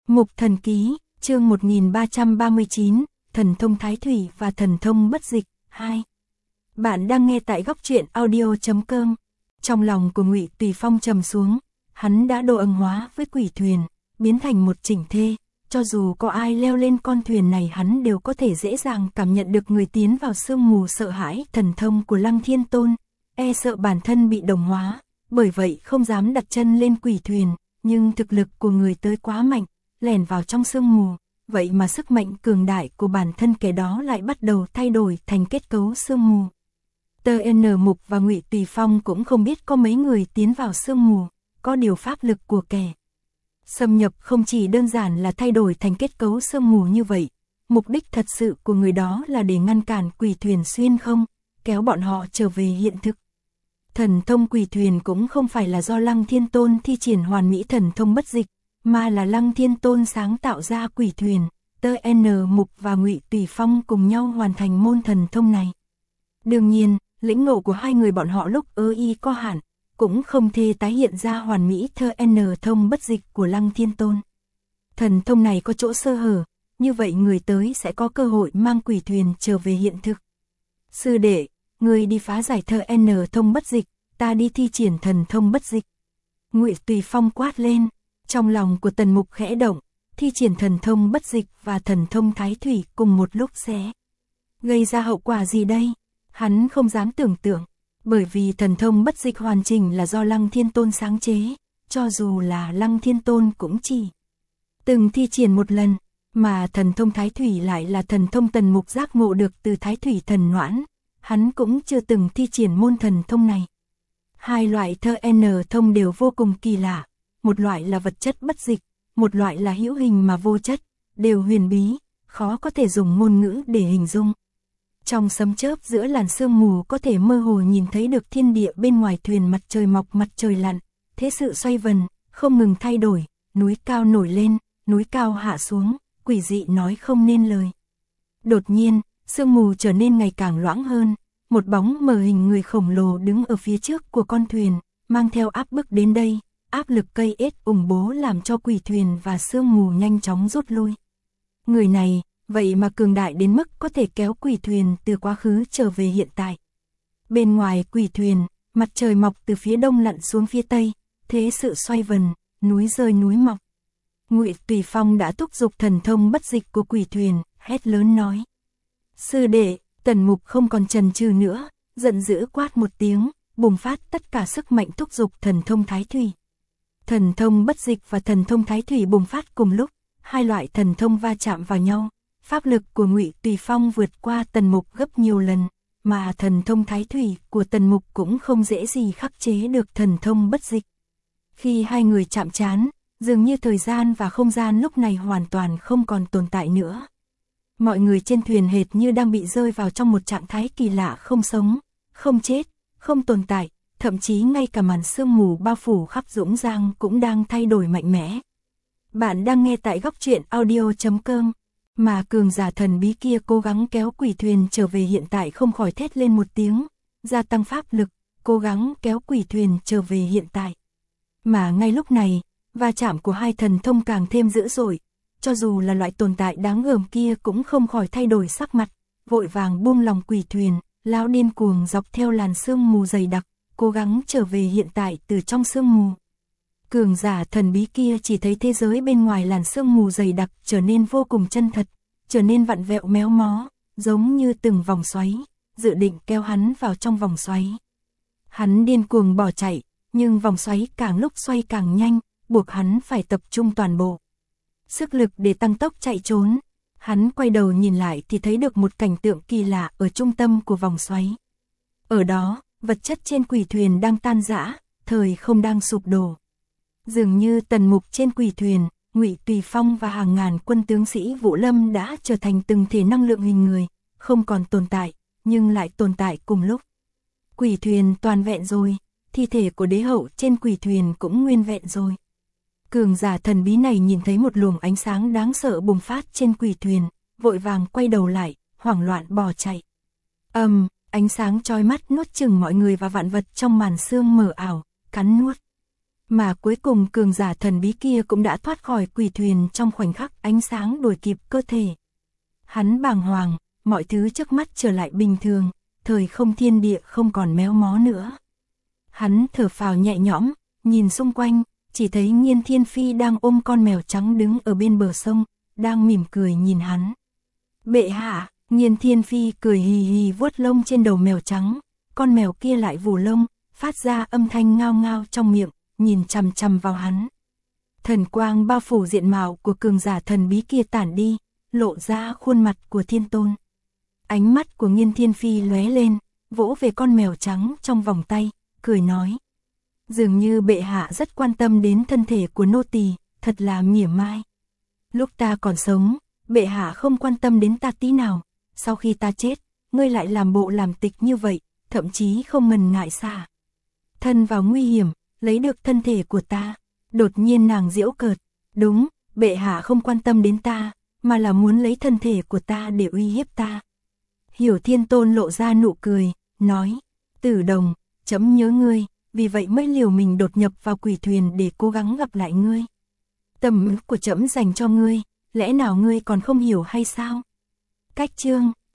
Mục Thần Ký, chương 1339, Thần thông Thái Thủy và Thần thông Bất Dịch, 2. Bạn đang nghe tại góc truyện audio.com. Trong lòng của Ngụy Tùy Phong trầm xuống, hắn đã độ ân hóa với quỷ thuyền, biến thành một chỉnh thê, cho dù có ai leo lên con thuyền này hắn đều có thể dễ dàng cảm nhận được người tiến vào sương mù sợ hãi thần thông của Lăng Thiên Tôn, e sợ bản thân bị đồng hóa, bởi vậy không dám đặt chân lên quỷ thuyền, nhưng thực lực của người tới quá mạnh, lẻn vào trong sương mù, vậy mà sức mạnh cường đại của bản thân kẻ đó lại bắt đầu thay đổi thành kết cấu sương mù. T.N. Mục và Ngụy Tùy Phong cũng không biết có mấy người tiến vào sương mù, có điều pháp lực của kẻ xâm nhập không chỉ đơn giản là thay đổi thành kết cấu sương mù như vậy, mục đích thật sự của người đó là để ngăn cản quỷ thuyền xuyên không, kéo bọn họ trở về hiện thực. Thần thông quỷ thuyền cũng không phải là do Lăng Thiên Tôn thi triển hoàn mỹ thần thông bất dịch, mà là Lăng Thiên Tôn sáng tạo ra quỷ thuyền, T.N. Mục và Ngụy Tùy Phong cùng nhau hoàn thành môn thần thông này. Đương nhiên, lĩnh ngộ của hai người bọn họ lúc y có hạn, cũng không thể tái hiện ra hoàn mỹ T.N. thông bất dịch của Lăng Thiên Tôn. Thần thông này có chỗ sơ hở, như vậy người tới sẽ có cơ hội mang quỷ thuyền trở về hiện thực. Sư đệ, người đi phá giải T.N. thông bất dịch, ta đi thi triển thần thông bất dịch. Ngụy Tùy Phong quát lên, trong lòng của Tần Mục khẽ động, thi triển thần thông bất dịch và thần thông thái thủy cùng một lúc sẽ gây ra hậu quả gì đây? Hắn không dám tưởng tượng, bởi vì thần thông bất dịch hoàn chỉnh là do Lăng Thiên Tôn sáng chế, cho dù là Lăng Thiên Tôn cũng chỉ từng thi triển một lần, mà thần thông thái thủy lại là thần thông Tần Mục giác ngộ được từ Thái Thủy Thần Noãn, hắn cũng chưa từng thi triển môn thần thông này. Hai loại T.N. thông đều vô cùng kỳ lạ, một loại là vật chất bất dịch, một loại là hữu hình mà vô chất, đều huyền bí, khó có thể dùng ngôn ngữ để hình dung. Trong sấm chớp giữa làn sương mù có thể mơ hồ nhìn thấy được thiên địa bên ngoài thuyền, mặt trời mọc mặt trời lặn, thế sự xoay vần, không ngừng thay đổi, núi cao nổi lên, núi cao hạ xuống, quỷ dị nói không nên lời. Đột nhiên, sương mù trở nên ngày càng loãng hơn, một bóng mờ hình người khổng lồ đứng ở phía trước của con thuyền, mang theo áp bức đến đây, áp lực cây ết ủng bố làm cho quỷ thuyền và sương mù nhanh chóng rút lui. Người này, vậy mà cường đại đến mức có thể kéo quỷ thuyền từ quá khứ trở về hiện tại. Bên ngoài quỷ thuyền, mặt trời mọc từ phía đông lặn xuống phía tây, thế sự xoay vần, núi rơi núi mọc. Ngụy Tùy Phong đã thúc giục thần thông bất dịch của quỷ thuyền, hét lớn nói: "Sư đệ!" Tần Mục không còn chần chừ nữa, giận dữ quát một tiếng, bùng phát tất cả sức mạnh thúc giục thần thông thái thủy. Thần thông bất dịch và thần thông thái thủy bùng phát cùng lúc, hai loại thần thông va chạm vào nhau, pháp lực của Ngụy Tùy Phong vượt qua Tần Mục gấp nhiều lần, mà thần thông thái thủy của Tần Mục cũng không dễ gì khắc chế được thần thông bất dịch. Khi hai người chạm trán, dường như thời gian và không gian lúc này hoàn toàn không còn tồn tại nữa. Mọi người trên thuyền hệt như đang bị rơi vào trong một trạng thái kỳ lạ, không sống, không chết, không tồn tại, thậm chí ngay cả màn sương mù bao phủ khắp Dũng Giang cũng đang thay đổi mạnh mẽ. Bạn đang nghe tại góc truyện audio.com, mà cường giả thần bí kia cố gắng kéo quỷ thuyền trở về hiện tại không khỏi thét lên một tiếng, gia tăng pháp lực, cố gắng kéo quỷ thuyền trở về hiện tại. Mà ngay lúc này, va chạm của hai thần thông càng thêm dữ dội, cho dù là loại tồn tại đáng gờm kia cũng không khỏi thay đổi sắc mặt, vội vàng buông lòng quỷ thuyền, lao điên cuồng dọc theo làn sương mù dày đặc, cố gắng trở về hiện tại từ trong sương mù. Cường giả thần bí kia chỉ thấy thế giới bên ngoài làn sương mù dày đặc trở nên vô cùng chân thật, trở nên vặn vẹo méo mó, giống như từng vòng xoáy, dự định kéo hắn vào trong vòng xoáy. Hắn điên cuồng bỏ chạy, nhưng vòng xoáy càng lúc xoay càng nhanh, buộc hắn phải tập trung toàn bộ sức lực để tăng tốc chạy trốn. Hắn quay đầu nhìn lại thì thấy được một cảnh tượng kỳ lạ ở trung tâm của vòng xoáy. Ở đó, vật chất trên quỷ thuyền đang tan rã, thời không đang sụp đổ. Dường như Tần Mục trên quỷ thuyền, Ngụy Tùy Phong và hàng ngàn quân tướng sĩ Vũ Lâm đã trở thành từng thể năng lượng hình người, không còn tồn tại, nhưng lại tồn tại cùng lúc. Quỷ thuyền toàn vẹn rồi, thi thể của đế hậu trên quỷ thuyền cũng nguyên vẹn rồi. Cường giả thần bí này nhìn thấy một luồng ánh sáng đáng sợ bùng phát trên quỷ thuyền, vội vàng quay đầu lại, hoảng loạn bỏ chạy. Ánh sáng chói mắt nuốt chửng mọi người và vạn vật trong màn sương mờ ảo, cắn nuốt. Mà cuối cùng cường giả thần bí kia cũng đã thoát khỏi quỷ thuyền trong khoảnh khắc ánh sáng đuổi kịp cơ thể. Hắn bàng hoàng, mọi thứ trước mắt trở lại bình thường, thời không thiên địa không còn méo mó nữa. Hắn thở phào nhẹ nhõm, nhìn xung quanh, chỉ thấy Nghiên Thiên Phi đang ôm con mèo trắng đứng ở bên bờ sông, đang mỉm cười nhìn hắn. Bệ hạ, Nghiên Thiên Phi cười hì hì vuốt lông trên đầu mèo trắng, con mèo kia lại vù lông, phát ra âm thanh ngao ngao trong miệng, nhìn chằm chằm vào hắn. Thần quang bao phủ diện mạo của cường giả thần bí kia tản đi, lộ ra khuôn mặt của Thiên Tôn. Ánh mắt của Nghiên Thiên Phi lóe lên, vỗ về con mèo trắng trong vòng tay, cười nói. Dường như bệ hạ rất quan tâm đến thân thể của nô tỳ, thật là mỉa mai. Lúc ta còn sống, bệ hạ không quan tâm đến ta tí nào, sau khi ta chết, ngươi lại làm bộ làm tịch như vậy, thậm chí không ngần ngại xả thân vào nguy hiểm, lấy được thân thể của ta. Đột nhiên nàng giễu cợt, đúng, bệ hạ không quan tâm đến ta, mà là muốn lấy thân thể của ta để uy hiếp ta. Hiểu Thiên Tôn lộ ra nụ cười, nói, Tử Đồng, chấm nhớ ngươi, vì vậy mới liều mình đột nhập vào quỷ thuyền để cố gắng gặp lại ngươi. Tầm của chấm dành cho ngươi, lẽ nào ngươi còn không hiểu hay sao? Cách chương